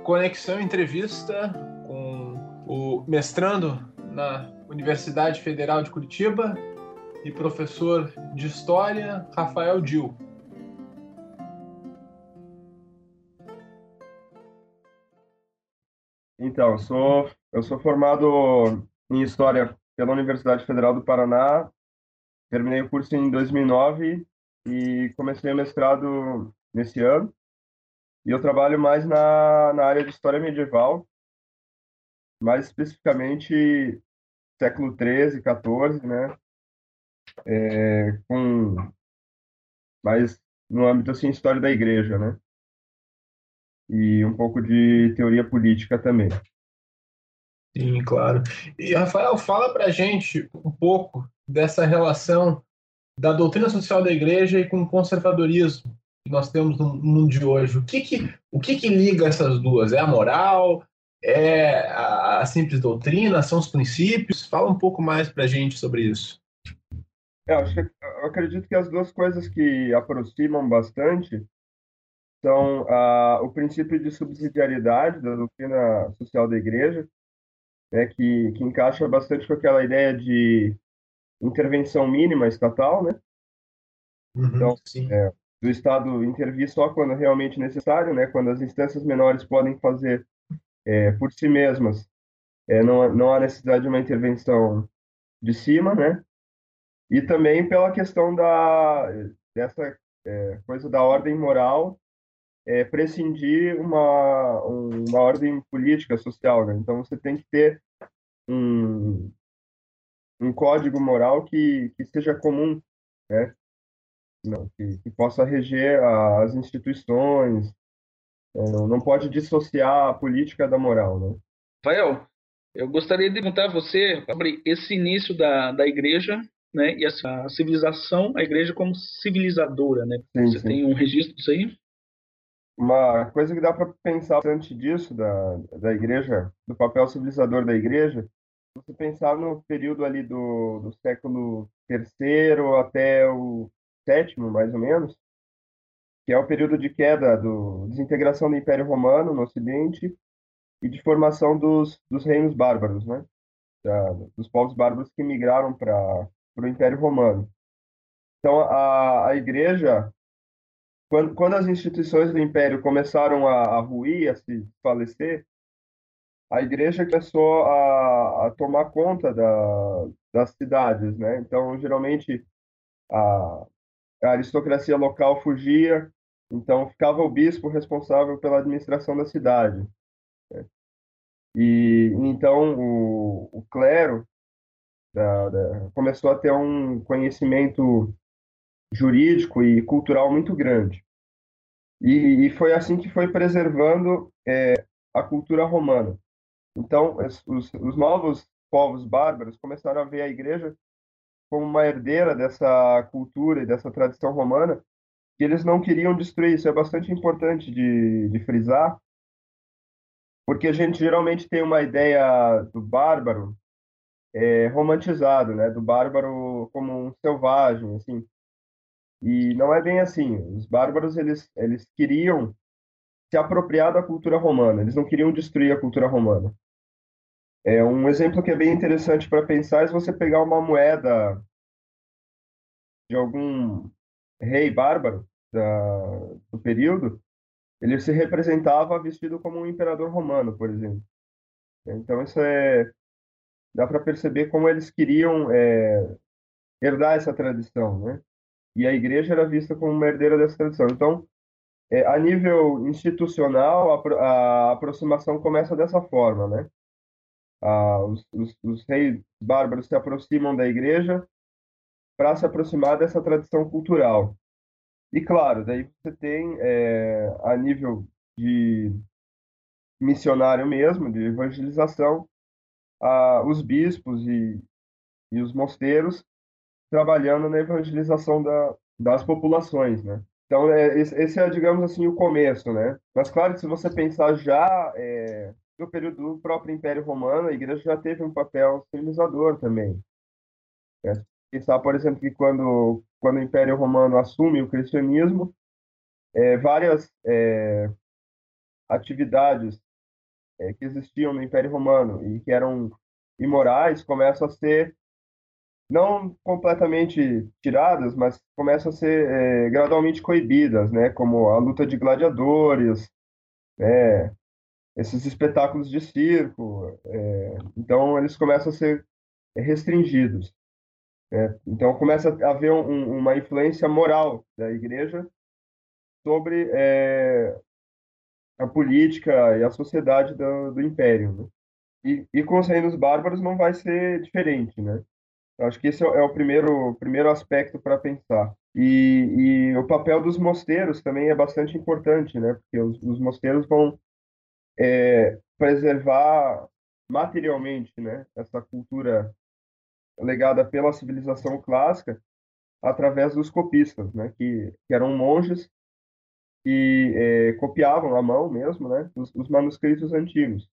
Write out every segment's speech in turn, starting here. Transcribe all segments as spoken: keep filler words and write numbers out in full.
Conexão Entrevista com o mestrando na Universidade Federal de Curitiba e professor de História, Rafael Dil. Então, eu sou, eu sou formado em História pela Universidade Federal do Paraná, terminei o curso em dois mil e nove e comecei o mestrado nesse ano. E eu trabalho mais na, na área de História Medieval, mais especificamente século treze, quatorze, né? É, com mais no âmbito assim, História da Igreja, né? E um pouco de teoria política também. Sim, claro. E, Rafael, fala pra gente um pouco dessa relação da doutrina social da igreja e com o conservadorismo que nós temos no mundo de hoje. O que que, o que que liga essas duas? É a moral? É a, a simples doutrina? São os princípios? Fala um pouco mais pra gente sobre isso. É, eu acho que, eu acredito que as duas coisas que aproximam bastante são ah, o princípio de subsidiariedade da doutrina social da igreja, né, que, que encaixa bastante com aquela ideia de intervenção mínima estatal, né? Uhum, Então, sim. é, do Estado intervir só quando realmente necessário, né? Quando as instâncias menores podem fazer é, por si mesmas, é, não, não há necessidade de uma intervenção de cima, né? E também pela questão da dessa é, coisa da ordem moral é, prescindir uma, uma ordem política, social, né? Então você tem que ter um, um código moral que, que seja comum, né? Não, que, que possa reger as instituições, é, não, não pode dissociar a política da moral, né? Rafael, eu gostaria de perguntar a você sobre esse início da, da igreja, né, e essa civilização, a igreja como civilizadora, né? Sim, Você sim. tem um registro disso aí? Uma coisa que dá para pensar bastante disso, da, da igreja, do papel civilizador da igreja, você pensar no período ali do, do século terceiro até o sétimo, mais ou menos, que é o período de queda, do, desintegração do Império Romano no Ocidente e de formação dos, dos reinos bárbaros, né? Da, dos povos bárbaros que migraram para o Império Romano. Então, a, a igreja, quando, quando as instituições do Império começaram a, a ruir, a se falecer, a igreja começou a, a tomar conta da, das cidades, né? Então, geralmente, a, a aristocracia local fugia, então ficava o bispo responsável pela administração da cidade. E então o, o clero da, da, começou a ter um conhecimento jurídico e cultural muito grande. E, e foi assim que foi preservando é, a cultura romana. Então, os, os novos povos bárbaros começaram a ver a igreja como uma herdeira dessa cultura e dessa tradição romana, que eles não queriam destruir. Isso é bastante importante de, de frisar, porque a gente geralmente tem uma ideia do bárbaro é, romantizado, né? Do bárbaro como um selvagem, assim. E não é bem assim. Os bárbaros, eles, eles queriam se apropriar da cultura romana, eles não queriam destruir a cultura romana. É um exemplo que é bem interessante para pensar é se você pegar uma moeda de algum rei bárbaro da, do período, ele se representava vestido como um imperador romano, por exemplo. Então isso é dá para perceber como eles queriam é, herdar essa tradição, né? E a igreja era vista como uma herdeira dessa tradição. Então, é, a nível institucional, a, pro- a aproximação começa dessa forma, né? Ah, os, os, os reis bárbaros se aproximam da igreja para se aproximar dessa tradição cultural. E claro, daí você tem, é, a nível de missionário mesmo, de evangelização, a, os bispos e, e os mosteiros trabalhando na evangelização da, das populações, né? Então, é, esse, esse é, digamos assim, o começo, né? Mas, claro que se você pensar já é, no período do próprio Império Romano, a igreja já teve um papel civilizador também, né? Pensar, por exemplo, que quando, quando o Império Romano assume o cristianismo, é, várias é, atividades é, que existiam no Império Romano e que eram imorais começam a ser não completamente tiradas, mas começam a ser é, gradualmente coibidas, né? Como a luta de gladiadores, né? Esses espetáculos de circo. É, então, eles começam a ser restringidos. Né? Então, começa a haver um, uma influência moral da Igreja sobre é, a política e a sociedade do, do Império. Né? E, e com os reinos bárbaros não vai ser diferente, né? Eu acho que esse é o é o primeiro, primeiro aspecto para pensar. E, e o papel dos mosteiros também é bastante importante, né? Porque os, os mosteiros vão é, preservar materialmente, né? Essa cultura legada pela civilização clássica através dos copistas, né? Que, que eram monges que é, copiavam à mão mesmo, né? Os, os manuscritos antigos.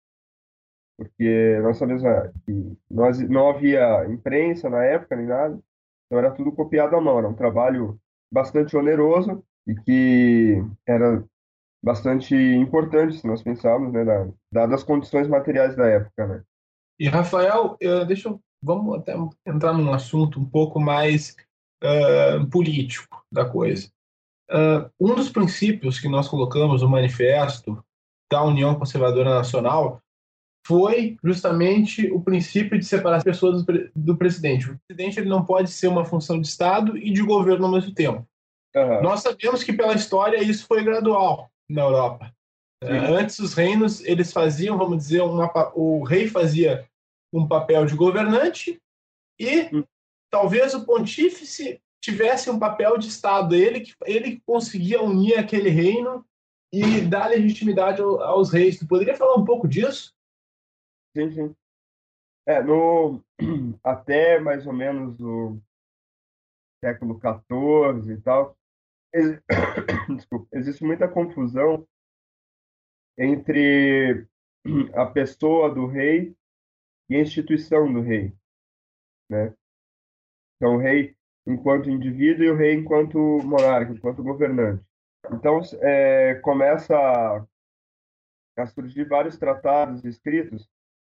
Porque nós sabemos ah, que nós, não havia imprensa na época nem nada, então era tudo copiado à mão. Era um trabalho bastante oneroso e que era bastante importante, se nós pensarmos, né, da, dadas as condições materiais da época, né? E, Rafael, eh, deixa eu, vamos até entrar num assunto um pouco mais ah, político da coisa. Ah, um dos princípios que nós colocamos no manifesto da União Conservadora Nacional foi justamente o princípio de separar as pessoas do, pre- do presidente. O presidente ele não pode ser uma função de Estado e de governo ao mesmo tempo. Aham, Nós sabemos que pela história isso foi gradual na Europa. Ah, sim, antes os reinos eles faziam, vamos dizer, uma, pa- o rei fazia um papel de governante e hum, talvez o pontífice tivesse um papel de Estado. Ele que ele conseguia unir aquele reino e dar legitimidade ao- aos reis. Tu poderia falar um pouco disso? sim, sim. É, no, até mais ou menos o século quatorze e tal, ex- desculpa, existe muita confusão entre a pessoa do rei e a instituição do rei, né? Então, o rei enquanto indivíduo e o rei enquanto monarca, enquanto governante. Então, é, começa a, a surgir vários tratados escritos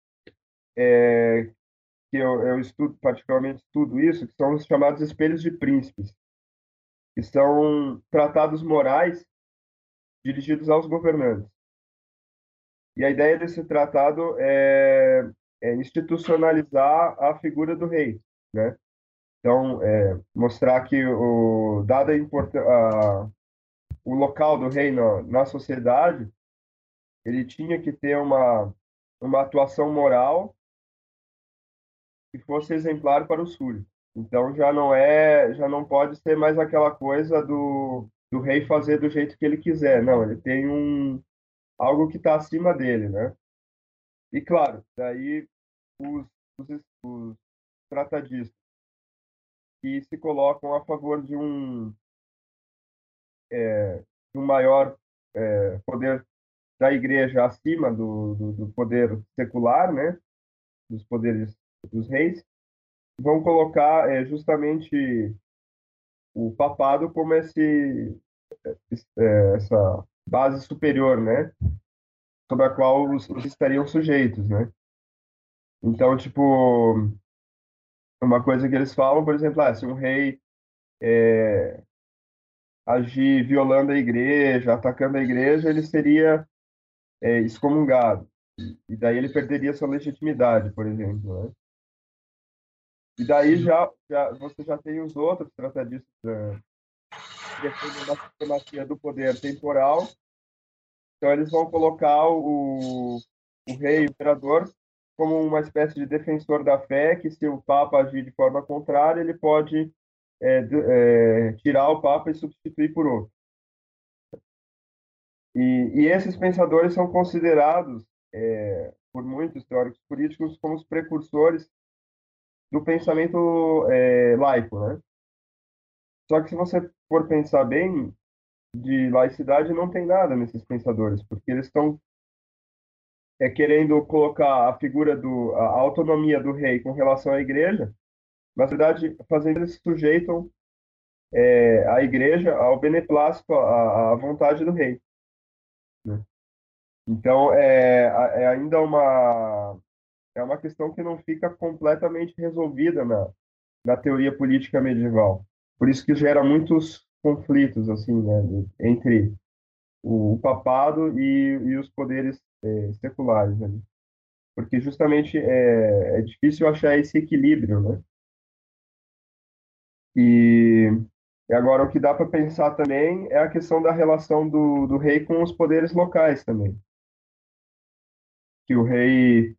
que eu, eu estudo, particularmente estudo isso, que são os chamados espelhos de príncipes, que são tratados morais dirigidos aos governantes. E a ideia desse tratado é, é institucionalizar a figura do rei, né? Então, é, mostrar que o dada a, import- a, o local do rei na, na sociedade, ele tinha que ter uma uma atuação moral que fosse exemplar para o súdito. Então já não é, já não pode ser mais aquela coisa do, do rei fazer do jeito que ele quiser. Não, ele tem um algo que está acima dele, né? E claro, daí os, os, os tratadistas que se colocam a favor de um, de um maior é, poder da igreja acima do, do, do poder secular, né? Dos poderes dos reis, vão colocar é, justamente o papado como esse, é, essa base superior, né? Sobre a qual os, os estariam sujeitos, né? Então, tipo, uma coisa que eles falam, por exemplo, ah, se um rei agir violando a igreja, atacando a igreja, ele seria é, excomungado. E daí ele perderia sua legitimidade, por exemplo, né? E daí já, já você já tem os outros tratadistas da, que defendem uma supremacia do poder temporal. Então eles vão colocar o, o rei, o imperador, como uma espécie de defensor da fé, que se o Papa agir de forma contrária, ele pode é, de- é, tirar o Papa e substituir por outro. E, e esses pensadores são considerados, é, por muitos teóricos políticos, como os precursores do pensamento é, laico, né? Só que se você for pensar bem, de laicidade não tem nada nesses pensadores, porque eles estão é, querendo colocar a figura do a autonomia do rei com relação à igreja, na verdade, fazendo eles se sujeitam é, à igreja ao beneplácito, à, à vontade do rei, né? Então, é, é ainda uma, é uma questão que não fica completamente resolvida na, na teoria política medieval. Por isso que gera muitos conflitos, assim, né, entre o, o papado e, e os poderes é, seculares, né? Porque justamente é, é difícil achar esse equilíbrio, né? E, e agora o que dá para pensar também é a questão da relação do, do rei com os poderes locais também. Que o rei,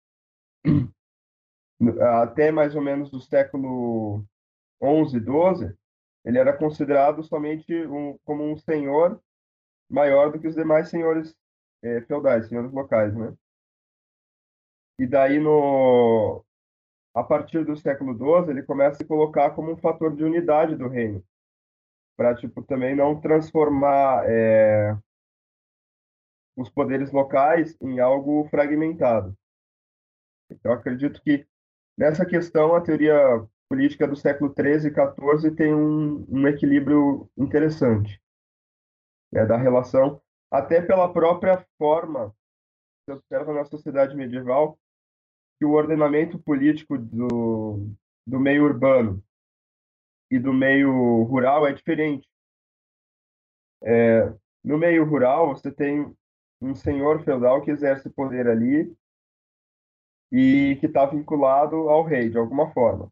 até mais ou menos do século onze, doze, ele era considerado somente um, como um senhor maior do que os demais senhores eh, feudais, senhores locais, né? E daí, no, a partir do século doze, ele começa a se colocar como um fator de unidade do reino, para tipo, também não transformar eh, os poderes locais em algo fragmentado. Então, acredito que nessa questão, a teoria política do século treze e quatorze tem um, um equilíbrio interessante, né, da relação, até pela própria forma que se observa na sociedade medieval, que o ordenamento político do, do meio urbano e do meio rural é diferente. No meio rural, você tem um senhor feudal que exerce poder ali e que está vinculado ao rei, de alguma forma.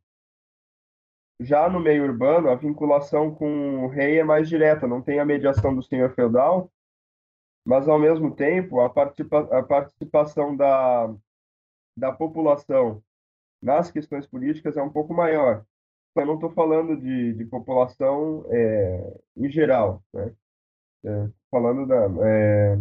Já no meio urbano, a vinculação com o rei é mais direta, não tem a mediação do senhor feudal, mas, ao mesmo tempo, a, participa a participação da, da população nas questões políticas é um pouco maior. Eu não estou falando de, de população é, em geral, né? É, falando da, é,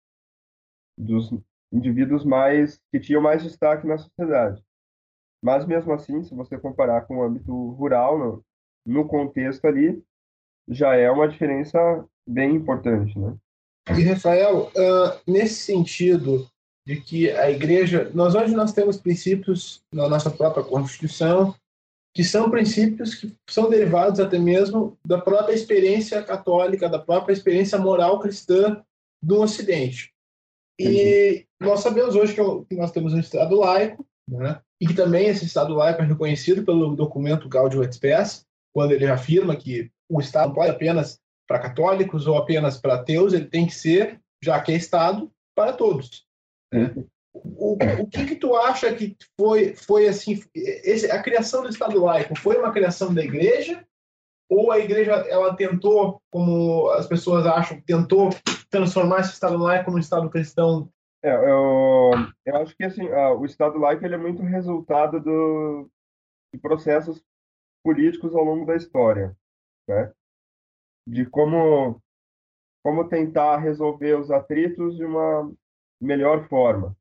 dos indivíduos mais que tinham mais destaque na sociedade. Mas, mesmo assim, se você comparar com o âmbito rural, no, no contexto ali, já é uma diferença bem importante, né? E, Rafael, ah, nesse sentido de que a igreja, nós hoje nós temos princípios na nossa própria Constituição, que são princípios que são derivados até mesmo da própria experiência católica, da própria experiência moral cristã do Ocidente. Entendi. E nós sabemos hoje que, que nós temos um Estado laico, né? E que também esse Estado laico é reconhecido pelo documento Gaudium et Spes, quando ele afirma que o Estado não pode apenas para católicos ou apenas para ateus, ele tem que ser, já que é Estado, para todos. Né? Sim. O, o que que tu acha que foi, foi assim, esse, a criação do Estado laico foi uma criação da Igreja ou a Igreja ela tentou, como as pessoas acham, tentou transformar esse Estado laico num Estado cristão? É, eu, eu acho que assim, ah, o Estado laico ele é muito resultado do, de processos políticos ao longo da história, né? De como, como tentar resolver os atritos de uma melhor forma.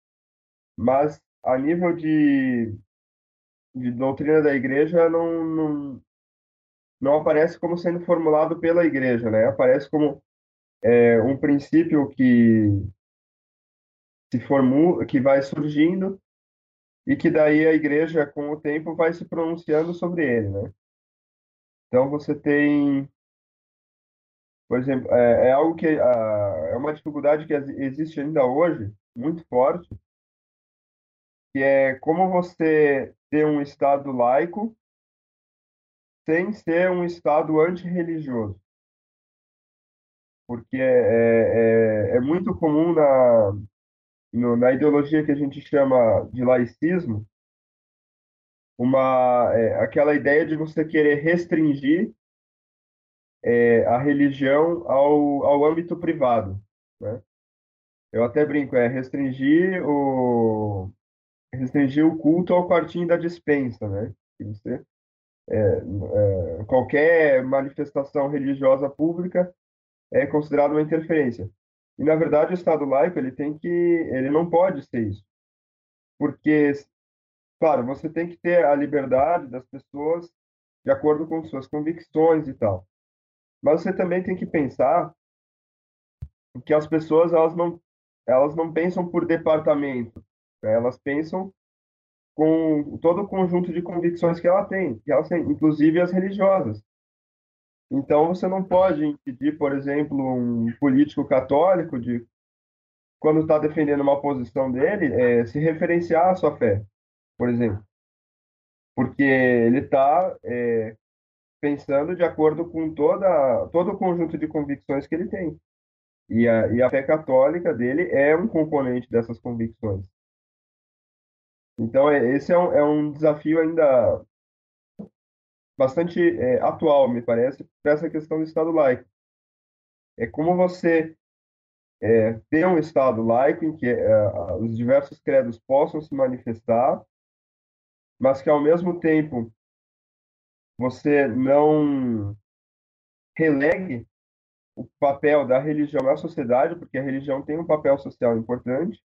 Mas, a nível de, de doutrina da igreja, não, não, não aparece como sendo formulado pela igreja, né? Aparece como é, um princípio que se formula, que vai surgindo e que daí a igreja, com o tempo, vai se pronunciando sobre ele, né? Então, você tem, por exemplo, é, é algo que ah, é uma dificuldade que ex- existe ainda hoje, muito forte, que é como você ter um Estado laico sem ser um Estado antirreligioso. Porque é, é, é muito comum na, no- na ideologia que a gente chama de laicismo, uma, é, aquela ideia de você querer restringir é, a religião ao, ao âmbito privado, né? Eu até brinco, é restringir o, restringir o culto ao quartinho da despensa, né? Que você, é, qualquer manifestação religiosa pública é considerada uma interferência. E, na verdade, o Estado laico, ele tem que, ele não pode ser isso. Porque, claro, você tem que ter a liberdade das pessoas de acordo com suas convicções e tal. Mas você também tem que pensar que as pessoas, elas não, elas não pensam por departamento, né? Elas pensam com todo o conjunto de convicções que ela tem, que elas têm, inclusive as religiosas. Então, você não pode impedir, por exemplo, um político católico de quando está defendendo uma posição dele, é, se referenciar à sua fé, por exemplo, porque ele está é, pensando de acordo com toda, todo o conjunto de convicções que ele tem. E a, e a fé católica dele é um componente dessas convicções. Então, é, esse é um, é um desafio ainda bastante é, atual, me parece, para essa questão do Estado laico. É como você é, ter um Estado laico em que é, os diversos credos possam se manifestar, mas que, ao mesmo tempo, você não relegue o papel da religião na sociedade, porque a religião tem um papel social importante,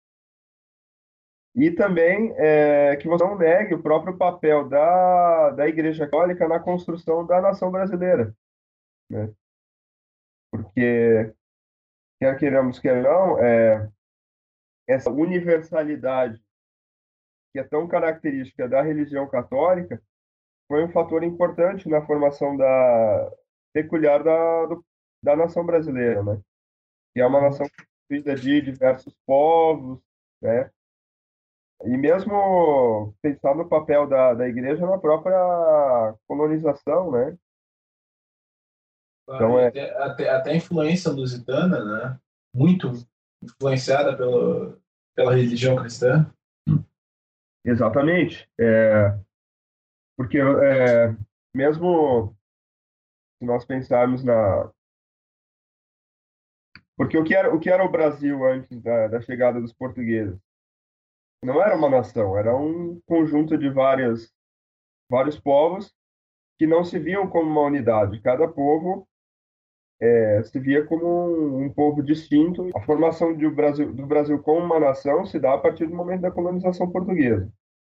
e também é, que você não negue o próprio papel da, da Igreja Católica na construção da nação brasileira, né? Porque, quer queiramos, quer não, é, essa universalidade que é tão característica da religião católica foi um fator importante na formação da peculiar da, do, da nação brasileira, né? Que é uma nação constituída de diversos povos, né? E mesmo pensar no papel da, da igreja na própria colonização, né? Claro, Então, e é até, até, até a influência lusitana, né? Muito influenciada pelo, pela religião cristã. exatamente, é, porque é, mesmo se nós pensarmos na... Porque o que era o, que era o Brasil antes da, da chegada dos portugueses? Não era uma nação, era um conjunto de várias, vários povos que não se viam como uma unidade. Cada povo é, se via como um, um povo distinto. A formação do Brasil, do Brasil como uma nação se dá a partir do momento da colonização portuguesa.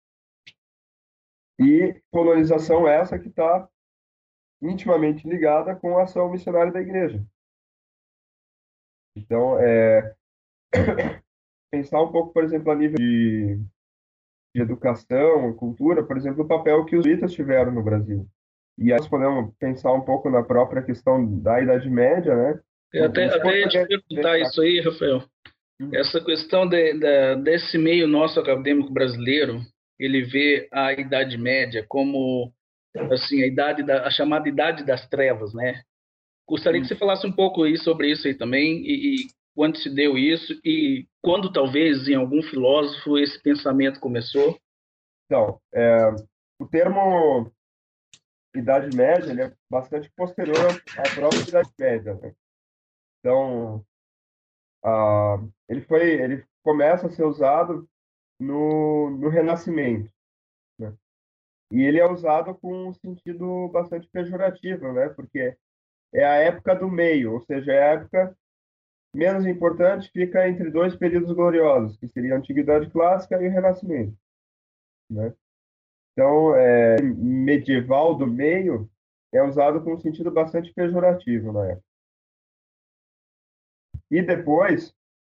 E colonização essa que está intimamente ligada com a ação missionária da igreja. Então, é, pensar um pouco, por exemplo, a nível de, de educação, cultura, por exemplo, o papel que os jesuítas tiveram no Brasil. E aí nós podemos pensar um pouco na própria questão da Idade Média, né? Eu até, Os até ia te portugueses... perguntar isso aí, Rafael. Essa questão de, de- desse meio nosso acadêmico brasileiro, ele vê a Idade Média como assim a idade da, a chamada Idade das Trevas, né? Gostaria que você falasse um pouco aí sobre isso aí também e, e quando se deu isso e quando talvez em algum filósofo esse pensamento começou. Então, é, o termo Idade Média ele é bastante posterior à própria Idade Média, né? Então, a, ele foi, ele começa a ser usado no, no Renascimento, né? E ele é usado com um sentido bastante pejorativo, né? Porque é a época do meio, ou seja, é a época menos importante, fica entre dois períodos gloriosos, que seria a Antiguidade Clássica e o Renascimento, né? Então, é, medieval do meio é usado com um sentido bastante pejorativo na época. E depois,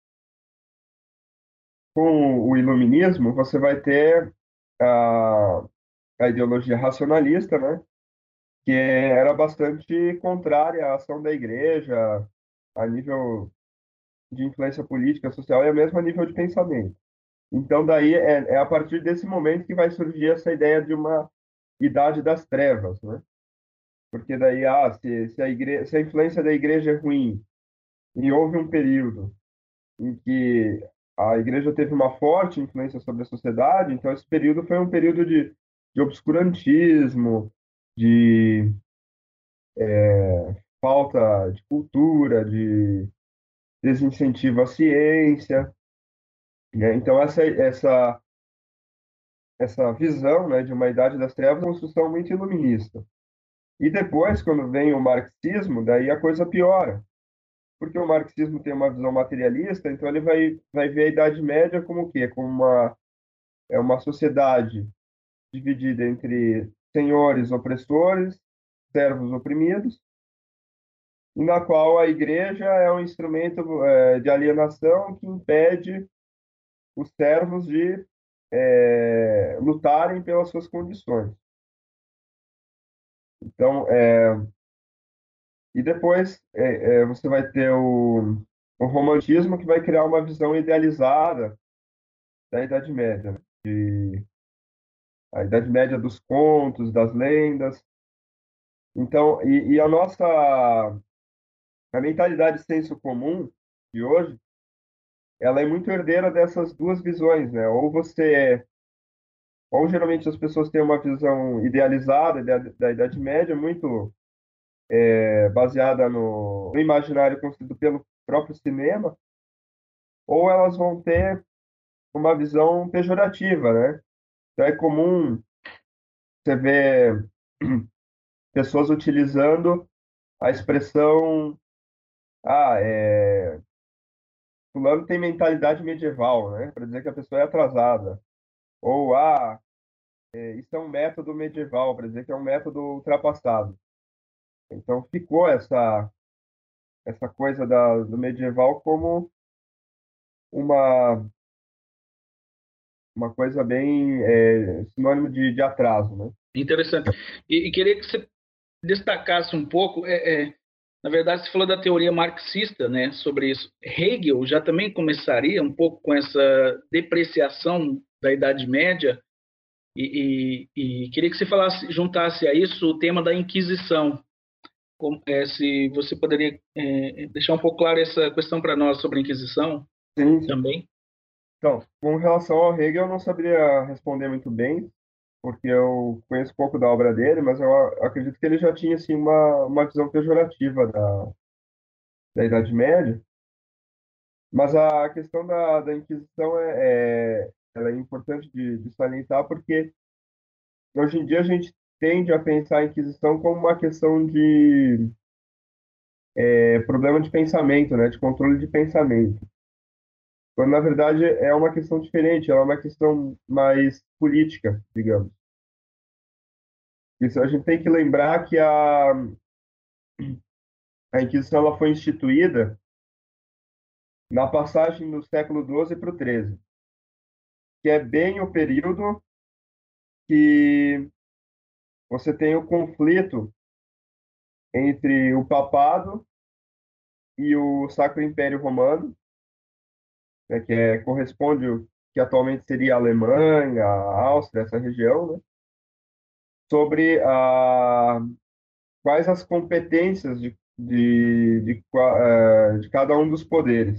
com o iluminismo, você vai ter a, a ideologia racionalista, né? Que era bastante contrária à ação da igreja a nível de influência política, social e mesmo a nível de pensamento. Então, daí é, é a partir desse momento que vai surgir essa ideia de uma idade das trevas, né? Porque daí, ah, se, se, a igreja, se a influência da igreja é ruim e houve um período em que a igreja teve uma forte influência sobre a sociedade, então esse período foi um período de, de obscurantismo, de falta de cultura, de desincentivo à ciência, né? Então essa essa essa visão, né, de uma idade das trevas é uma construção muito iluminista. E depois, quando vem o marxismo, daí a coisa piora, porque o marxismo tem uma visão materialista, então ele vai vai ver a Idade Média como o quê? Como uma é uma sociedade dividida entre senhores opressores, servos oprimidos, e na qual a igreja é um instrumento é, de alienação que impede os servos de é, lutarem pelas suas condições. Então, é, e depois é, é, você vai ter o, o romantismo que vai criar uma visão idealizada da Idade Média, né? De, a Idade Média dos contos, das lendas. Então, e, e a nossa a mentalidade senso comum de hoje, ela é muito herdeira dessas duas visões, né? Ou você é, ou geralmente as pessoas têm uma visão idealizada da, da Idade Média, muito é, baseada no, no imaginário construído pelo próprio cinema, ou elas vão ter uma visão pejorativa, né? Então é comum você ver pessoas utilizando a expressão, ah, é, fulano tem mentalidade medieval, né? Para dizer que a pessoa é atrasada. Ou, ah, é, isso é um método medieval, para dizer que é um método ultrapassado. Então ficou essa essa coisa da, do medieval como uma uma coisa bem é, sinônimo de, de atraso, né? Interessante. E, e queria que você destacasse um pouco, é, é, na verdade, você falou da teoria marxista, né, sobre isso. Hegel já também começaria um pouco com essa depreciação da Idade Média e, e, e queria que você falasse, juntasse a isso o tema da Inquisição. Como, é, se você poderia é, deixar um pouco claro essa questão para nós sobre a Inquisição Sim. também. Então, com relação ao Hegel, eu não saberia responder muito bem, porque eu conheço pouco da obra dele, mas eu acredito que ele já tinha assim uma uma visão pejorativa da, da Idade Média. Mas a questão da, da Inquisição é, é, ela é importante de, de salientar, porque hoje em dia a gente tende a pensar a Inquisição como uma questão de é, problema de pensamento, né, de controle de pensamento. Quando, na verdade, é uma questão diferente, ela é uma questão mais política, digamos. Isso, a gente tem que lembrar que a, a Inquisição ela foi instituída na passagem do século doze para o treze, que é bem o período que você tem o conflito entre o papado e o Sacro Império Romano, né, que é, corresponde o que atualmente seria a Alemanha, a Áustria, essa região, né, sobre a, quais as competências de, de, de, qua- eh, de cada um dos poderes.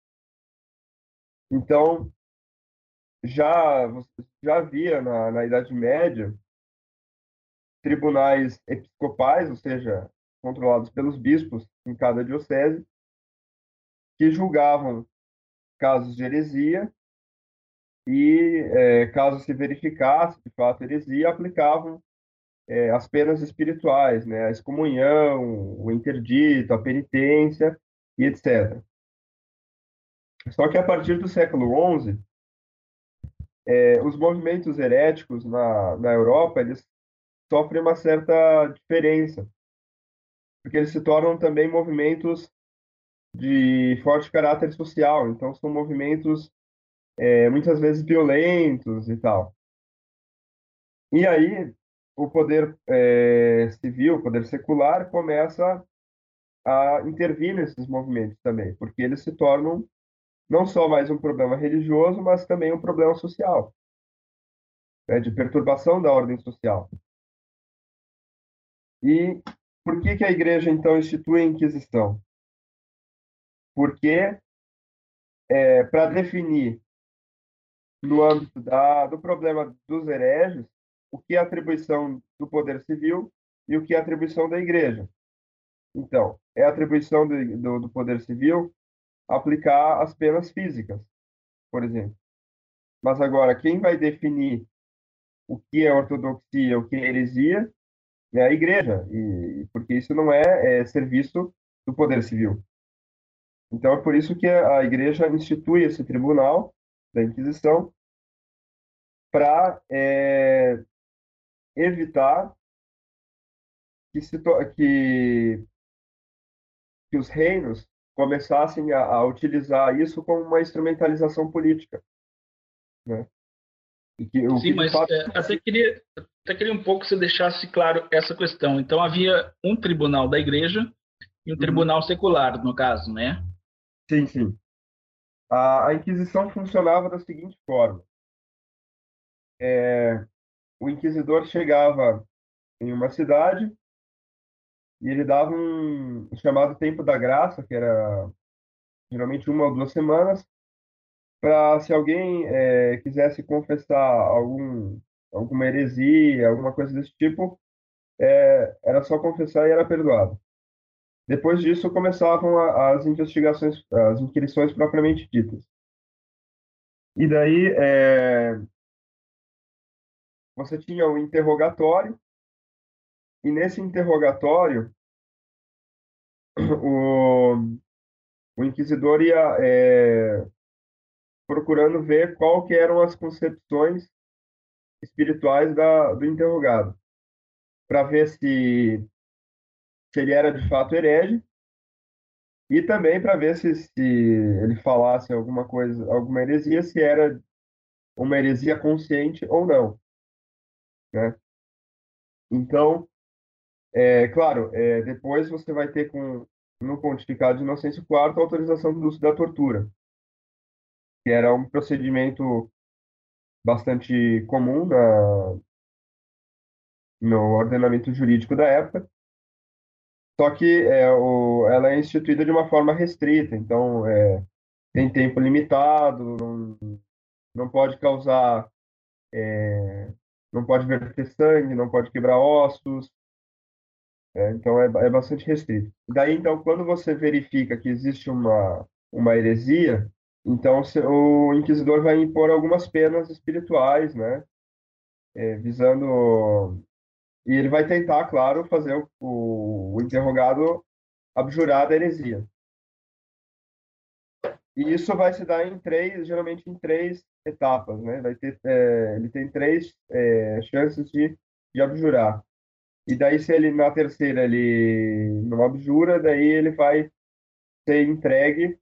Então, já, você já havia na, na Idade Média tribunais episcopais, ou seja, controlados pelos bispos em cada diocese, que julgavam casos de heresia e, é, caso se verificasse de fato heresia, aplicavam é, as penas espirituais, né, a excomunhão, o interdito, a penitência e etcétera. Só que a partir do século onze, é, os movimentos heréticos na, na Europa, eles sofrem uma certa diferença, porque eles se tornam também movimentos de forte caráter social, então são movimentos é, muitas vezes violentos e tal. E aí o poder é, civil, o poder secular, começa a intervir nesses movimentos também, porque eles se tornam não só mais um problema religioso, mas também um problema social, né, de perturbação da ordem social. E por que que a igreja então institui a Inquisição? Porque é, para definir no âmbito da, do problema dos hereges o que é atribuição do poder civil e o que é atribuição da igreja. Então, é atribuição do, do, do poder civil aplicar as penas físicas, por exemplo. Mas agora, quem vai definir o que é ortodoxia, o que é heresia, é a igreja, e, porque isso não é, é serviço do poder civil. Então, é por isso que a igreja institui esse tribunal da Inquisição para é, evitar que, se que, que os reinos começassem a, a utilizar isso como uma instrumentalização política, né? E que, o Sim, que de mas fato. é, até queria, até queria um pouco que você deixasse claro essa questão. Então, havia um tribunal da igreja e um Uhum. tribunal secular, no caso, né? Sim, sim. A, a Inquisição funcionava da seguinte forma: o inquisidor chegava em uma cidade e ele dava um chamado Tempo da Graça, que era geralmente uma ou duas semanas, para se alguém é, quisesse confessar algum, alguma heresia, alguma coisa desse tipo, é, era só confessar e era perdoado. Depois disso começavam a, as investigações, as inquirições propriamente ditas. E daí é, você tinha o interrogatório, e nesse interrogatório o, o inquisidor ia é, procurando ver qual que eram as concepções espirituais da, do interrogado, para ver se, se ele era de fato herege e também para ver se, se ele falasse alguma coisa, alguma heresia, se era uma heresia consciente ou não, né? Então, é claro, é, depois você vai ter com no pontificado de Inocêncio quarto a autorização do uso da tortura, que era um procedimento bastante comum na, no ordenamento jurídico da época. Só que é, o, ela é instituída de uma forma restrita, então é, tem tempo limitado, não, não pode causar, não pode verter sangue, não pode quebrar ossos, é, então é, é bastante restrito. Daí, então, quando você verifica que existe uma, uma heresia, então se- o inquisidor vai impor algumas penas espirituais, né, é, visando. E ele vai tentar, claro, fazer o, o, o interrogado abjurar da heresia. E isso vai se dar em três, geralmente em três etapas, né? Vai ter, é, ele tem três é, chances de, de abjurar. E daí, se ele na terceira ele não abjura, daí ele vai ser entregue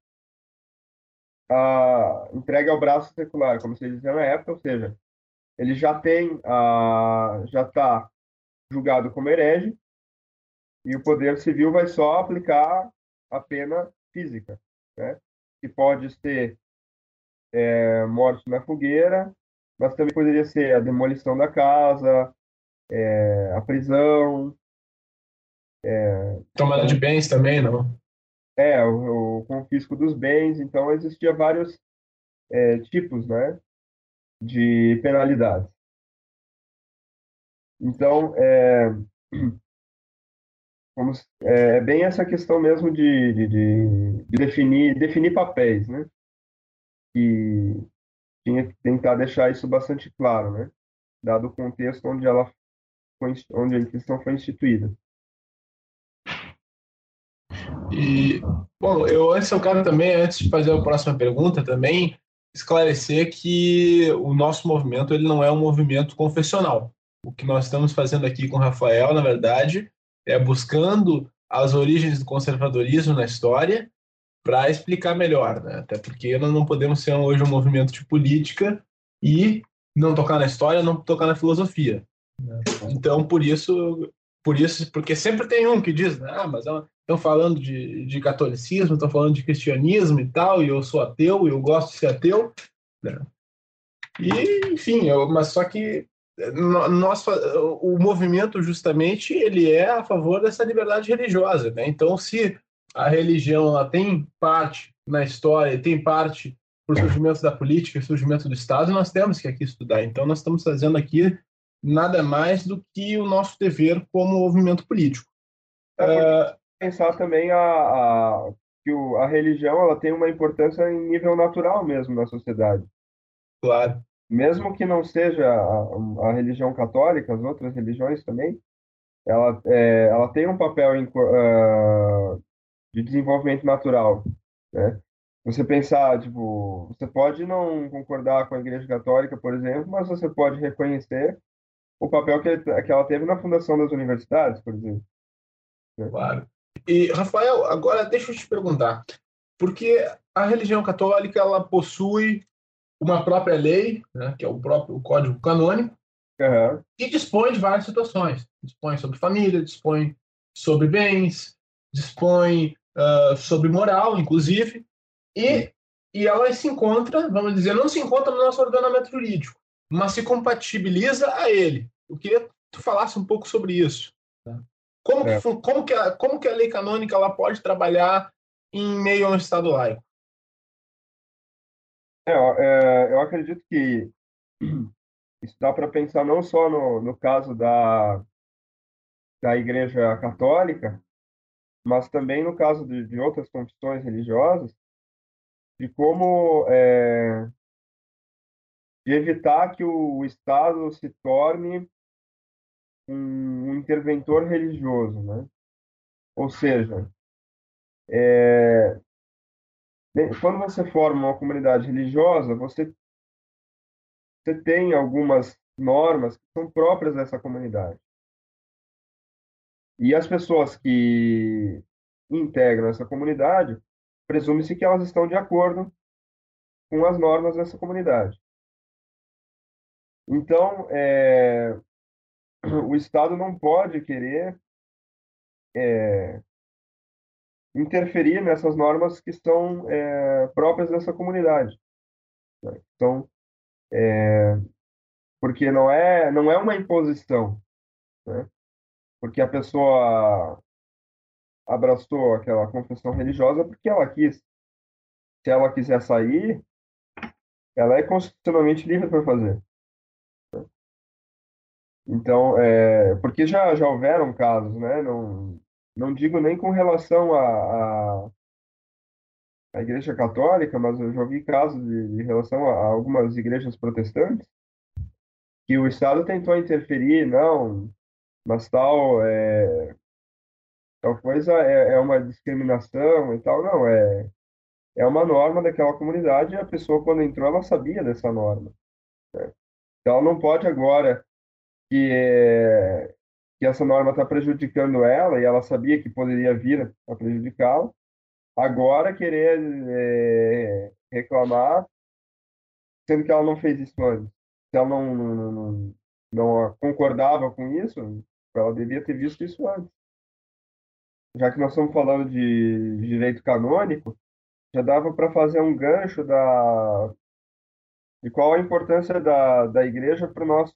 a entregue ao braço secular, como se dizia na época, ou seja, ele já tem a já está julgado como herege e o poder civil vai só aplicar a pena física, né? Que pode ser é, morte na fogueira, mas também poderia ser a demolição da casa, é, a prisão, Tomada de então, bens também, não? é, o, o confisco dos bens. Então, existia vários é, tipos, né, de penalidades. Então, é, como, se- é é bem essa questão mesmo de, de, de- de definir, definir papéis, né, que tinha que tentar deixar isso bastante claro, né, dado o contexto onde ela foi, onde a Inquisição foi instituída. E, bom, eu antes eu quero também, antes de fazer a próxima pergunta, também esclarecer que o nosso movimento ele não é um movimento confessional. O que nós estamos fazendo aqui com o Rafael, na verdade, é buscando as origens do conservadorismo na história para explicar melhor, né? Até porque nós não podemos ser hoje um movimento de política e não tocar na história, não tocar na filosofia. Então, por isso, por isso, porque sempre tem um que diz, ah, mas estão falando de, de catolicismo, estão falando de cristianismo e tal, e eu sou ateu, e eu gosto de ser ateu, né? E, enfim, eu, mas só que nós, o movimento justamente ele é a favor dessa liberdade religiosa, né? Então, se a religião ela tem parte na história e tem parte para o surgimento da política e surgimento do Estado, nós temos que aqui estudar. Então, nós estamos fazendo aqui nada mais do que o nosso dever como movimento político. É porque pensar também a, a, que o, a religião ela tem uma importância em nível natural mesmo na sociedade. Claro, Mesmo que não seja a, a religião católica, as outras religiões também, ela, é, ela tem um papel em, uh, de desenvolvimento natural, né? Você pensar, tipo, você pode não concordar com a Igreja Católica, por exemplo, mas você pode reconhecer o papel que, que ela teve na fundação das universidades, por exemplo, né? claro. E, Rafael, agora deixa eu te perguntar, porque a religião católica ela possui uma própria lei, né, que é o próprio Código Canônico, Aham. que dispõe de várias situações. Dispõe sobre família, dispõe sobre bens, dispõe uh, sobre moral, inclusive. E, e ela se encontra, vamos dizer, não se encontra no nosso ordenamento jurídico, mas se compatibiliza a ele. Eu queria que tu falasse um pouco sobre isso. Tá? Como, que, É, como, que a, como que a lei canônica ela pode trabalhar em meio a um Estado laico? é, ó, é, eu acredito que isso dá para pensar não só no, no caso da, da Igreja Católica, mas também no caso de, de outras confissões religiosas, de como é, de evitar que o Estado se torne um, um interventor religioso, né? Ou seja, bem, quando você forma uma comunidade religiosa, você, você tem algumas normas que são próprias dessa comunidade. E as pessoas que integram essa comunidade, presume-se que elas estão de acordo com as normas dessa comunidade. Então, é, o Estado não pode querer interferir nessas normas que são é, próprias dessa comunidade. Né? Então, porque não é não é uma imposição, né? Porque a pessoa abraçou aquela confissão religiosa porque ela quis. Se ela quiser sair, ela é constitucionalmente livre para fazer. Então, é, porque já já houveram casos, né? Não não digo nem com relação à à Igreja Católica, mas eu já ouvi casos de, de relação a, a algumas igrejas protestantes que o Estado tentou interferir, não, mas tal é, tal coisa é, é uma discriminação e tal, não é é uma norma daquela comunidade e a pessoa quando entrou ela sabia dessa norma. Então ela não pode agora que é, que essa norma está prejudicando ela e ela sabia que poderia vir a prejudicá-la, agora querer é, reclamar, sendo que ela não fez isso antes. Se ela não, não, não, não concordava com isso, ela devia ter visto isso antes. Já que nós estamos falando de direito canônico, já dava para fazer um gancho da, de qual a importância da, da igreja para nosso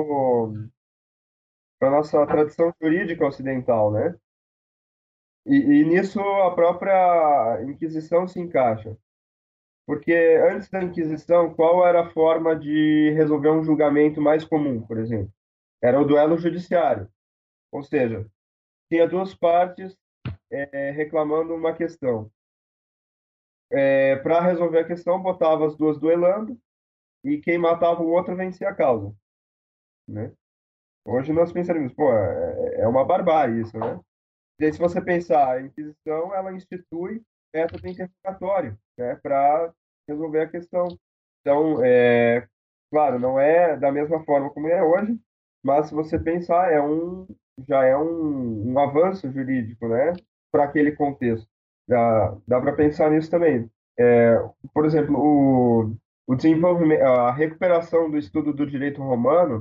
para nossa tradição jurídica ocidental, né? E, e nisso a própria Inquisição se encaixa. Porque antes da Inquisição, qual era a forma de resolver um julgamento mais comum, por exemplo? Era o duelo judiciário. Ou seja, tinha duas partes é, reclamando uma questão. É, para resolver a questão, botava as duas duelando e quem matava o outro vencia a causa, né? Hoje nós pensaremos, pô, é, é uma barbárie isso, né? E aí, se você pensar, a Inquisição, ela institui método interrogatório, né, para resolver a questão. Então, é, claro, não é da mesma forma como é hoje, mas se você pensar, é um, já é um, um avanço jurídico, né, para aquele contexto. Dá, dá para pensar nisso também. É, por exemplo, o, o desenvolvimento, a recuperação do estudo do direito romano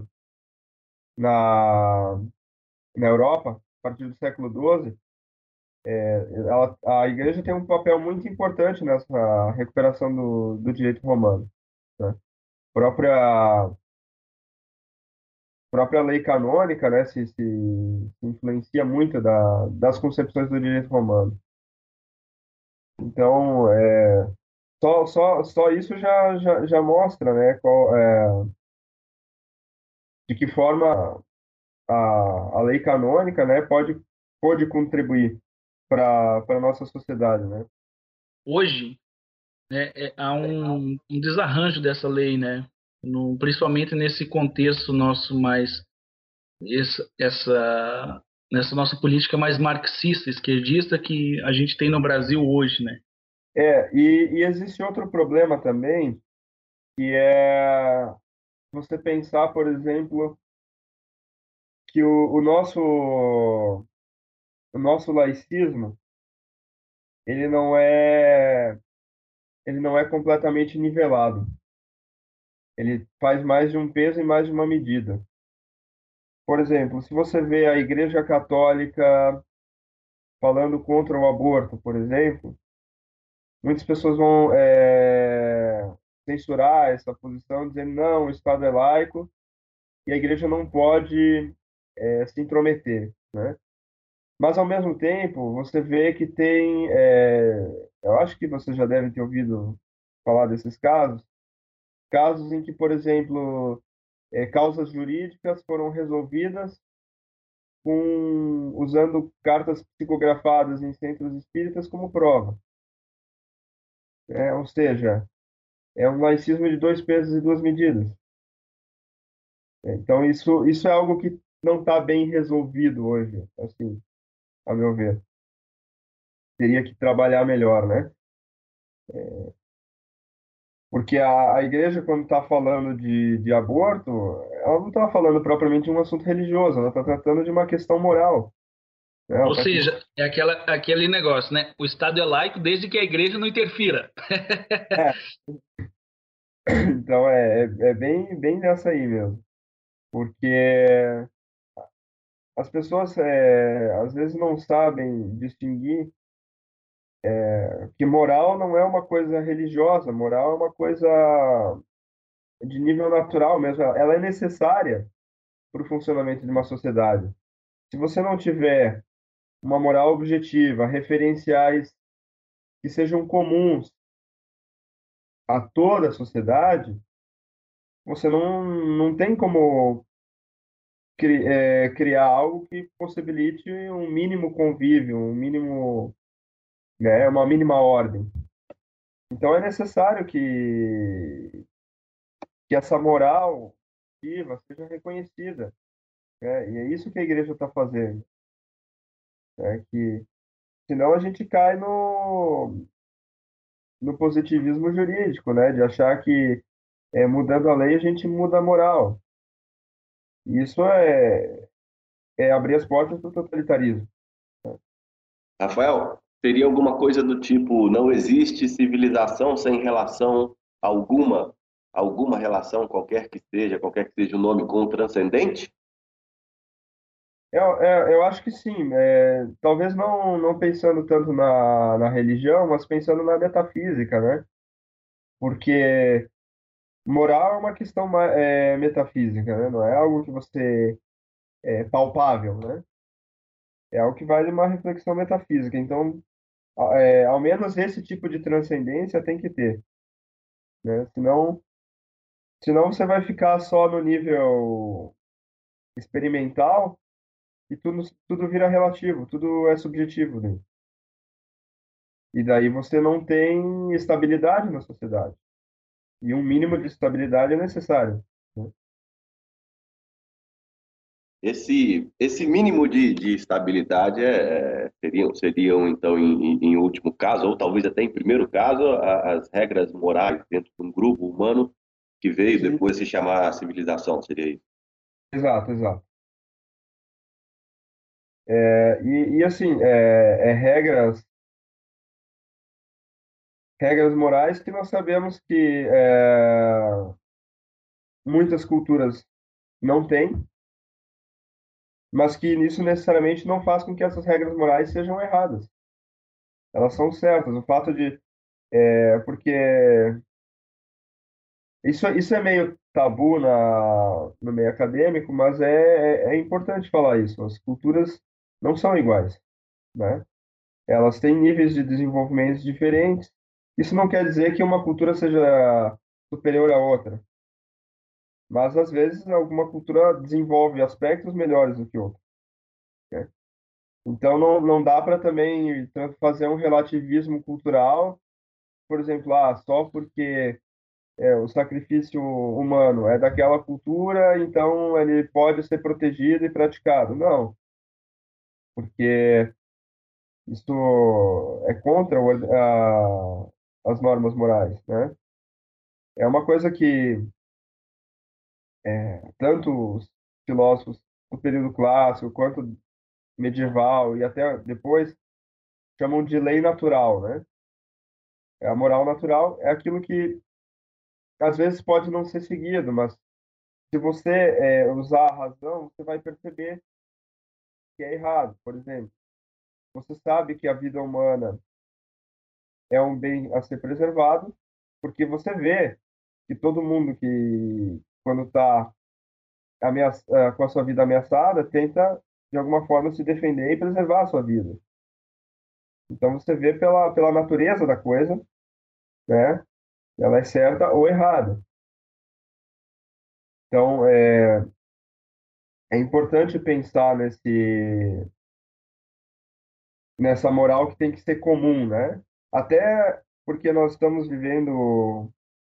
na, na Europa, a partir do século doze, ela, a igreja tem um papel muito importante nessa recuperação do, do direito romano, né? Própria própria lei canônica, né, se, se, se influencia muito da, das concepções do direito romano. Então, é, só, só, só isso já, já, já mostra, né, qual, é, de que forma a, a lei canônica, né, pode, pode contribuir para para a nossa sociedade, né? Hoje, né, é- há um, um desarranjo dessa lei, né? No- principalmente nesse contexto nosso mais essa, essa nessa nossa política mais marxista, esquerdista que a gente tem no Brasil hoje, né? É, e, e existe outro problema também, que é você pensar, por exemplo, que o, o nosso o nosso laicismo, ele não é ele não é completamente nivelado. Ele faz mais de um peso e mais de uma medida. Por exemplo, se você vê a Igreja Católica falando contra o aborto, por exemplo, muitas pessoas vão é, censurar essa posição, dizendo não, o Estado é laico e a igreja não pode é, se intrometer, né? Mas, ao mesmo tempo, você vê que tem. É, eu acho que você já deve ter ouvido falar desses casos casos em que, por exemplo, é, causas jurídicas foram resolvidas com, usando cartas psicografadas em centros espíritas como prova. É, ou seja, é um laicismo de dois pesos e duas medidas. É, então, isso, isso é algo que não está bem resolvido hoje, assim, a meu ver. Teria que trabalhar melhor, né? Porque a, a igreja, quando está falando de, de aborto, ela não está falando propriamente de um assunto religioso, ela está tratando de uma questão moral, né? Ela Ou está seja, é aquela, aquele negócio, né? O Estado é laico desde que a igreja não interfira. é, então é, é, é bem, bem nessa aí mesmo. Porque as pessoas é, às vezes não sabem distinguir que moral não é uma coisa religiosa, moral é uma coisa de nível natural mesmo. Ela é necessária para o funcionamento de uma sociedade. Se você não tiver uma moral objetiva, referenciais que sejam comuns a toda a sociedade, você não, não tem como cri- é, criar algo que possibilite um mínimo convívio, um mínimo, né, uma mínima ordem. Então é necessário que, que essa moral ativa seja reconhecida, né? E é isso que a igreja está fazendo, né? Que senão a gente cai no, no positivismo jurídico, né? De achar que é, mudando a lei a gente muda a moral. E isso é, é abrir as portas para o totalitarismo. Rafael, seria alguma coisa do tipo, não existe civilização sem relação alguma, alguma relação, qualquer que seja, qualquer que seja o nome, com o transcendente? Eu, eu, eu acho que sim. É, talvez não, não pensando tanto na, na religião, mas pensando na metafísica, né? Porque moral é uma questão ma- é, metafísica, né? Não é algo que você é palpável, né? É algo que vai de uma reflexão metafísica. Então, a- é, ao menos esse tipo de transcendência tem que ter, né? Senão, senão você vai ficar só no nível experimental e tudo, tudo vira relativo, tudo é subjetivo, né? E daí você não tem estabilidade na sociedade. E um mínimo de estabilidade é necessário, né? Esse, esse mínimo de, de estabilidade é, é, seriam, seriam, então, em, em em último caso, ou talvez até em primeiro caso, a- as regras morais dentro de um grupo humano que veio Sim. depois se chamar civilização, seria isso? Exato, exato. É, e, e assim, é, é regras, regras morais que nós sabemos que é, muitas culturas não têm, mas que isso necessariamente não faz com que essas regras morais sejam erradas. Elas são certas. O fato de, é, porque isso, isso é meio tabu na, no meio acadêmico, mas é, é, é importante falar isso. As culturas não são iguais, né? Elas têm níveis de desenvolvimento diferentes. Isso não quer dizer que uma cultura seja superior à outra, mas às vezes alguma cultura desenvolve aspectos melhores do que outra, né? Então não, não dá para também tra- fazer um relativismo cultural, por exemplo, ah, só porque é, o sacrifício humano é daquela cultura, então ele pode ser protegido e praticado. Não, porque isso é contra o, a, as normas morais, né? É uma coisa que tanto os filósofos do período clássico quanto medieval e até depois chamam de lei natural, né? A moral natural é aquilo que às vezes pode não ser seguido, mas se você é, usar a razão, você vai perceber que é errado. Por exemplo, você sabe que a vida humana é um bem a ser preservado, porque você vê que todo mundo que, quando está com a sua vida ameaçada, tenta, de alguma forma, se defender e preservar a sua vida. Então, você vê pela, pela natureza da coisa, né? Ela é certa ou errada. Então, é, é importante pensar nesse, nessa moral que tem que ser comum, né? Até porque nós estamos vivendo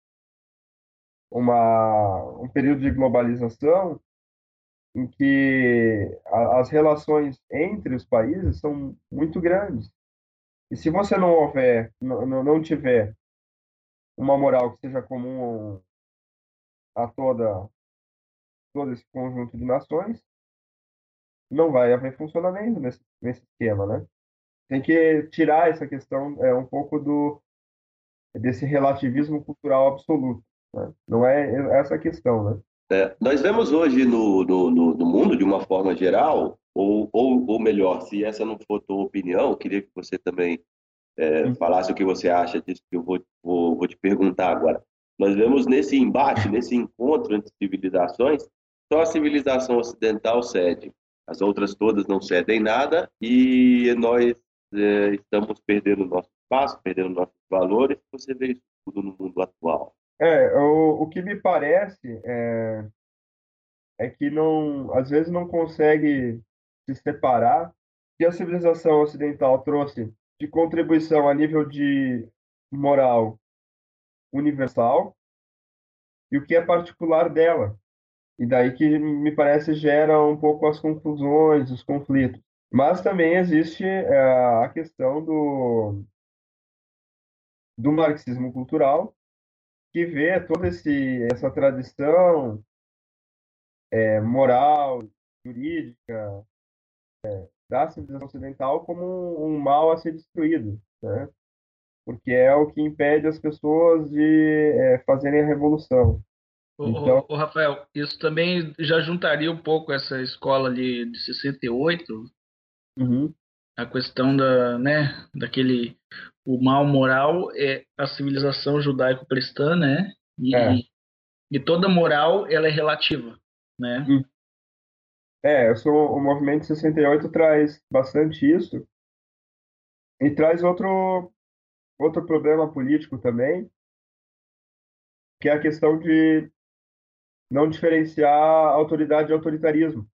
uma, um período de globalização em que a, as relações entre os países são muito grandes. E se você não houver, não, não tiver uma moral que seja comum a toda, todo esse conjunto de nações, não vai haver funcionamento nesse, nesse esquema, né? Tem que tirar essa questão é, um pouco do desse relativismo cultural absoluto, né? Não é essa a questão, né? É, nós vemos hoje no, no, no, no mundo, de uma forma geral, ou, ou, ou melhor, se essa não for tua opinião, eu queria que você também é, falasse o que você acha disso que eu vou, vou, vou te perguntar agora. Nós vemos nesse embate, nesse encontro entre civilizações, só a civilização ocidental cede. As outras todas não cedem nada e nós é, estamos perdendo nosso espaço, perdendo nossos valores. Você vê isso tudo no mundo atual. É, o, o que me parece é, é que não, às vezes não consegue se separar que a civilização ocidental trouxe de contribuição a nível de moral universal e o que é particular dela. E daí que me parece gera um pouco as confusões, os conflitos. Mas também existe é, a questão do, do marxismo cultural, que vê toda esse, essa tradição é, moral, jurídica da civilização ocidental como um, um mal a ser destruído, né? Porque é o que impede as pessoas de é, fazerem a revolução. Ô, Então, ô, ô, Rafael, isso também já juntaria um pouco essa escola ali de sessenta e oito, uhum, a questão da, né, daquele, o mal moral é a civilização judaico-cristã, né? é, E, e toda moral ela é relativa, né? hum, é, eu sou, o movimento sessenta e oito traz bastante isso e traz outro outro problema político também, que é a questão de não diferenciar autoridade e autoritarismo.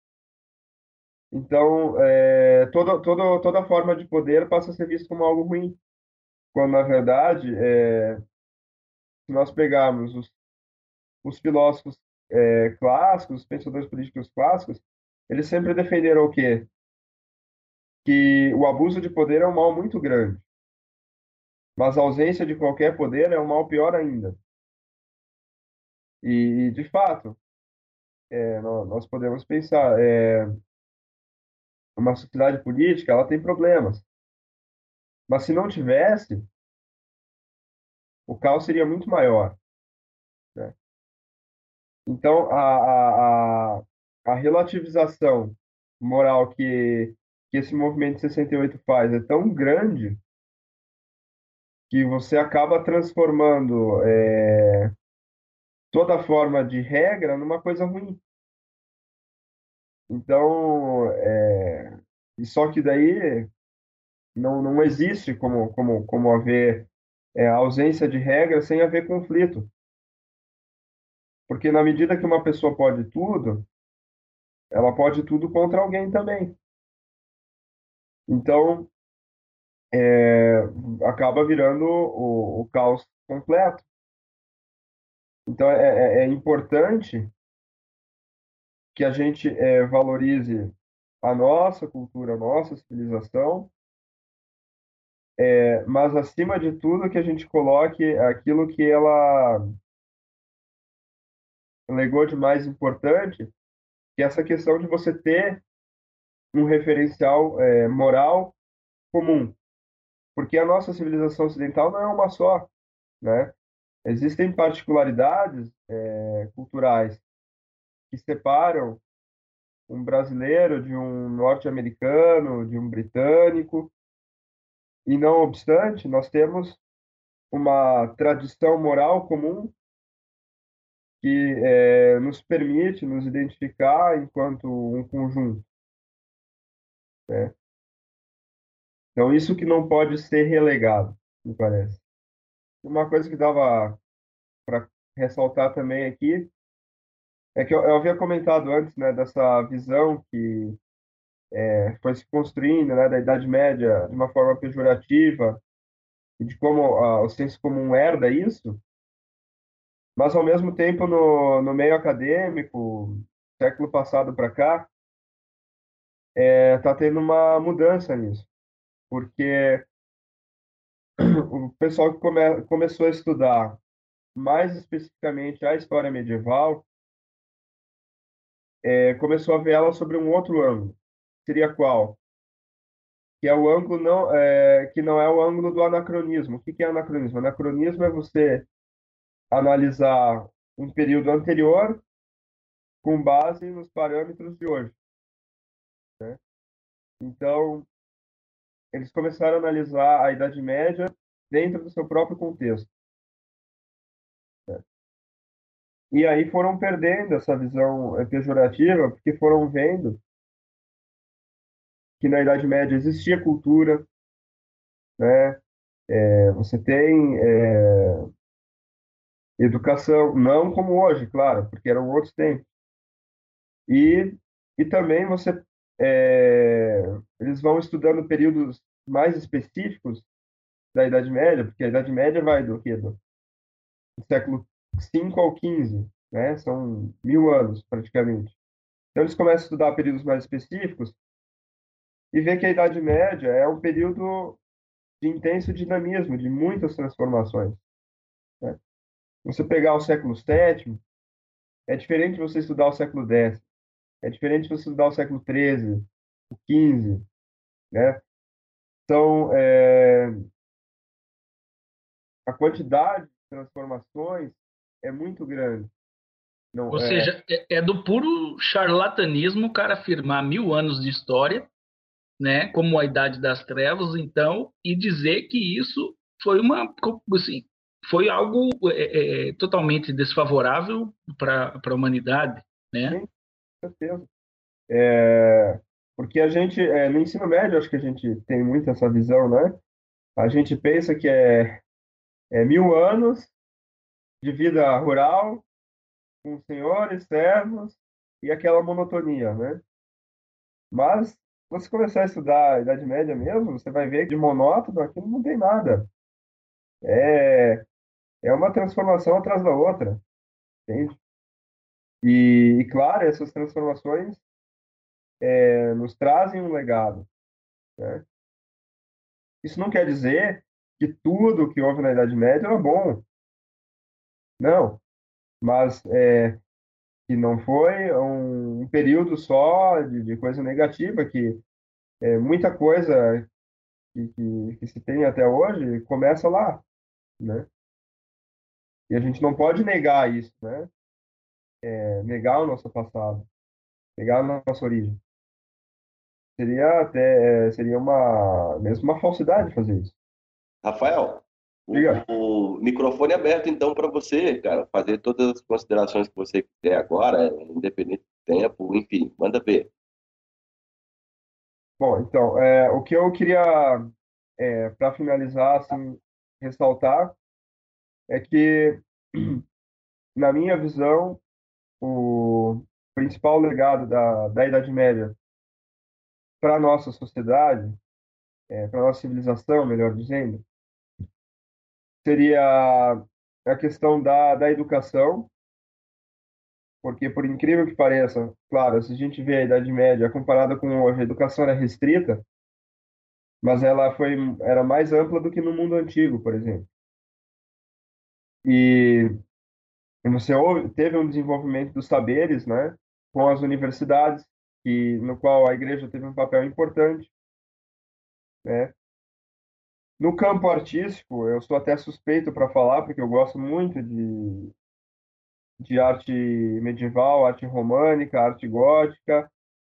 Então, é, toda, toda, toda forma de poder passa a ser vista como algo ruim, quando, na verdade, é, se nós pegarmos os, os filósofos é, clássicos, os pensadores políticos clássicos, eles sempre defenderam o quê? Que o abuso de poder é um mal muito grande, mas a ausência de qualquer poder é um mal pior ainda. E, de fato, é, nós, nós podemos pensar, é, uma sociedade política, ela tem problemas, mas se não tivesse, o caos seria muito maior, né? Então, a, a, a, a relativização moral que, que esse movimento de sessenta e oito faz é tão grande que você acaba transformando é, toda forma de regra numa coisa ruim. Então, é, e só que daí não, não existe como, como, como haver é, ausência de regra sem haver conflito. Porque na medida que uma pessoa pode tudo, ela pode tudo contra alguém também. Então, é, acaba virando o, o caos completo. Então, é, é é importante que a gente é, valorize a nossa cultura, a nossa civilização, é, mas, acima de tudo, que a gente coloque aquilo que ela legou de mais importante, que é essa questão de você ter um referencial é, moral comum. Porque a nossa civilização ocidental não é uma só, né? Existem particularidades é, culturais que separam um brasileiro de um norte-americano, de um britânico, e não obstante, nós temos uma tradição moral comum que é, nos permite nos identificar enquanto um conjunto, né? Então, isso que não pode ser relegado, me parece. Uma coisa que dava para ressaltar também aqui é que eu, eu havia comentado antes, né, dessa visão que é, foi se construindo, né, da Idade Média de uma forma pejorativa e de como ah, o senso comum herda isso, mas ao mesmo tempo no, no meio acadêmico, século passado para cá, está tendo uma mudança nisso, porque o pessoal que come, começou a estudar mais especificamente a história medieval é, começou a ver ela sobre um outro ângulo. Seria qual? Que é o ângulo não é, que não é o ângulo do anacronismo. O que que é anacronismo? Anacronismo é você analisar um período anterior com base nos parâmetros de hoje, né? Então, eles começaram a analisar a Idade Média dentro do seu próprio contexto, né? E aí foram perdendo essa visão eh, pejorativa, porque foram vendo que na Idade Média existia cultura, né? É, você tem é, educação, não como hoje, claro, porque eram outros tempos. E, e também você, é, eles vão estudando períodos mais específicos da Idade Média, porque a Idade Média vai do quê? Do século cinco ao quinze, né? São mil anos, praticamente. Então, eles começam a estudar períodos mais específicos e vê que a Idade Média é um período de intenso dinamismo, de muitas transformações, né? Você pegar o século sétimo, é diferente de você estudar o século dez, é diferente de você estudar o século treze, o quinze, né? Então, é, a quantidade de transformações é muito grande. Ou Não é, seja, é, é do puro charlatanismo o cara afirmar mil anos de história, né, como a Idade das Trevas, então, e dizer que isso foi uma, assim, foi algo é, é, totalmente desfavorável para a humanidade, né? com certeza. É, porque a gente, é, no ensino médio, acho que a gente tem muito essa visão, né? A gente pensa que é, é mil anos de vida rural, com senhores, servos e aquela monotonia, né? Mas, se você começar a estudar a Idade Média mesmo, você vai ver que de monótono aquilo não tem nada. É, é uma transformação atrás da outra, entende? E, e claro, essas transformações é, nos trazem um legado, né? Isso não quer dizer que tudo que houve na Idade Média era bom, não. Mas é, que não foi um, um período só de, de coisa negativa, que é, muita coisa que, que, que se tem até hoje começa lá, né? E a gente não pode negar isso, né? É, negar o nosso passado, negar a nossa origem. Seria até, é, seria uma, mesmo uma falsidade fazer isso. Rafael, o, Diga. o microfone é aberto então para você, cara, fazer todas as considerações que você quiser agora, independente do tempo, enfim, manda ver. Bom, então, é, o que eu queria, é, para finalizar, assim, ressaltar é que, na minha visão, o principal legado da, da Idade Média para a nossa sociedade, é, para a nossa civilização, melhor dizendo, seria a questão da, da educação, porque, por incrível que pareça, claro, se a gente vê a Idade Média comparada com hoje, a educação era restrita, mas ela foi, era mais ampla do que no mundo antigo, por exemplo. E você houve, teve um desenvolvimento dos saberes, né, com as universidades, e no qual a igreja teve um papel importante, né? No campo artístico, eu sou até suspeito para falar, porque eu gosto muito de, de arte medieval, arte românica, arte gótica,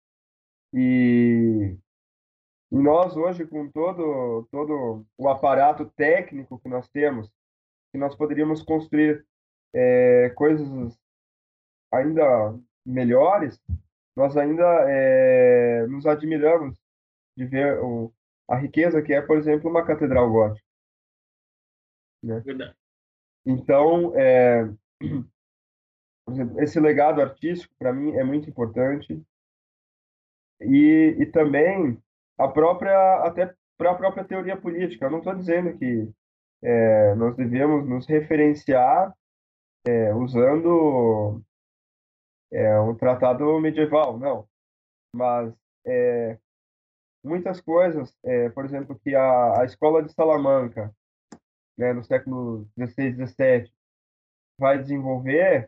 e, e nós hoje, com todo, todo o aparato técnico que nós temos, que nós poderíamos construir é, coisas ainda melhores, nós ainda é, nos admiramos de ver o, a riqueza que é, por exemplo, uma catedral gótica, né? Verdade. Então, é, por exemplo, esse legado artístico, para mim, é muito importante. E, e também a própria, até para a própria teoria política. Eu não estou dizendo que é, nós devemos nos referenciar é, usando é, um tratado medieval, não. Mas é, muitas coisas, é, por exemplo, que a, a escola de Salamanca, né, no século dezesseis, dezessete, vai desenvolver,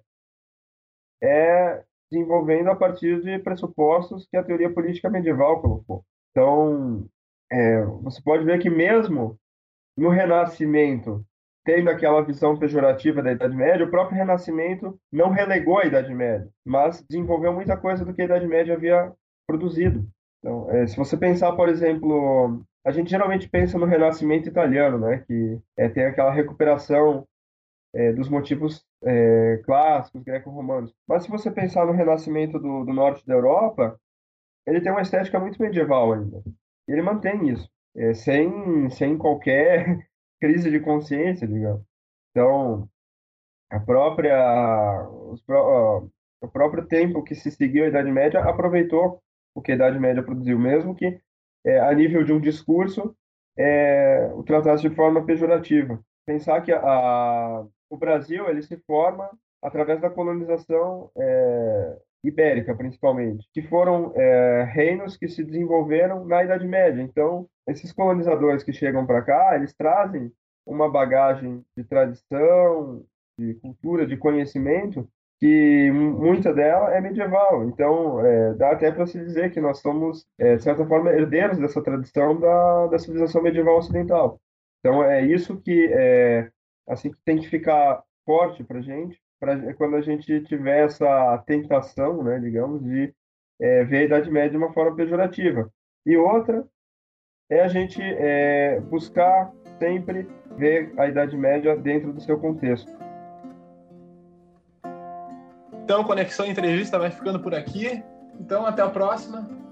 é desenvolvendo a partir de pressupostos que a teoria política medieval colocou. Então, é, você pode ver que mesmo no Renascimento, tendo aquela visão pejorativa da Idade Média, o próprio Renascimento não relegou a Idade Média, mas desenvolveu muita coisa do que a Idade Média havia produzido. Então, é, se você pensar, por exemplo, a gente geralmente pensa no Renascimento italiano, né, que é, tem aquela recuperação é, dos motivos é, clássicos greco-romanos. Mas se você pensar no Renascimento do, do norte da Europa, ele tem uma estética muito medieval ainda. E ele mantém isso, é, sem, sem qualquer crise de consciência, digamos. Então, a própria, os, pró- o próprio tempo que se seguiu a Idade Média aproveitou o que a Idade Média produziu, mesmo que, é, a nível de um discurso, é, o tratasse de forma pejorativa. Pensar que a, o Brasil ele se forma através da colonização é, ibérica, principalmente, que foram é, reinos que se desenvolveram na Idade Média. Então, esses colonizadores que chegam para cá, eles trazem uma bagagem de tradição, de cultura, de conhecimento, que muita dela é medieval. Então, é, dá até para se dizer que nós somos, é, de certa forma, herdeiros dessa tradição da, da civilização medieval ocidental. Então, é isso que, é, assim, que tem que ficar forte para a gente, pra, quando a gente tiver essa tentação, né, digamos, de é, ver a Idade Média de uma forma pejorativa. E outra é a gente é, buscar sempre ver a Idade Média dentro do seu contexto. Então, Conexão Entrevista vai ficando por aqui. Então, até a próxima.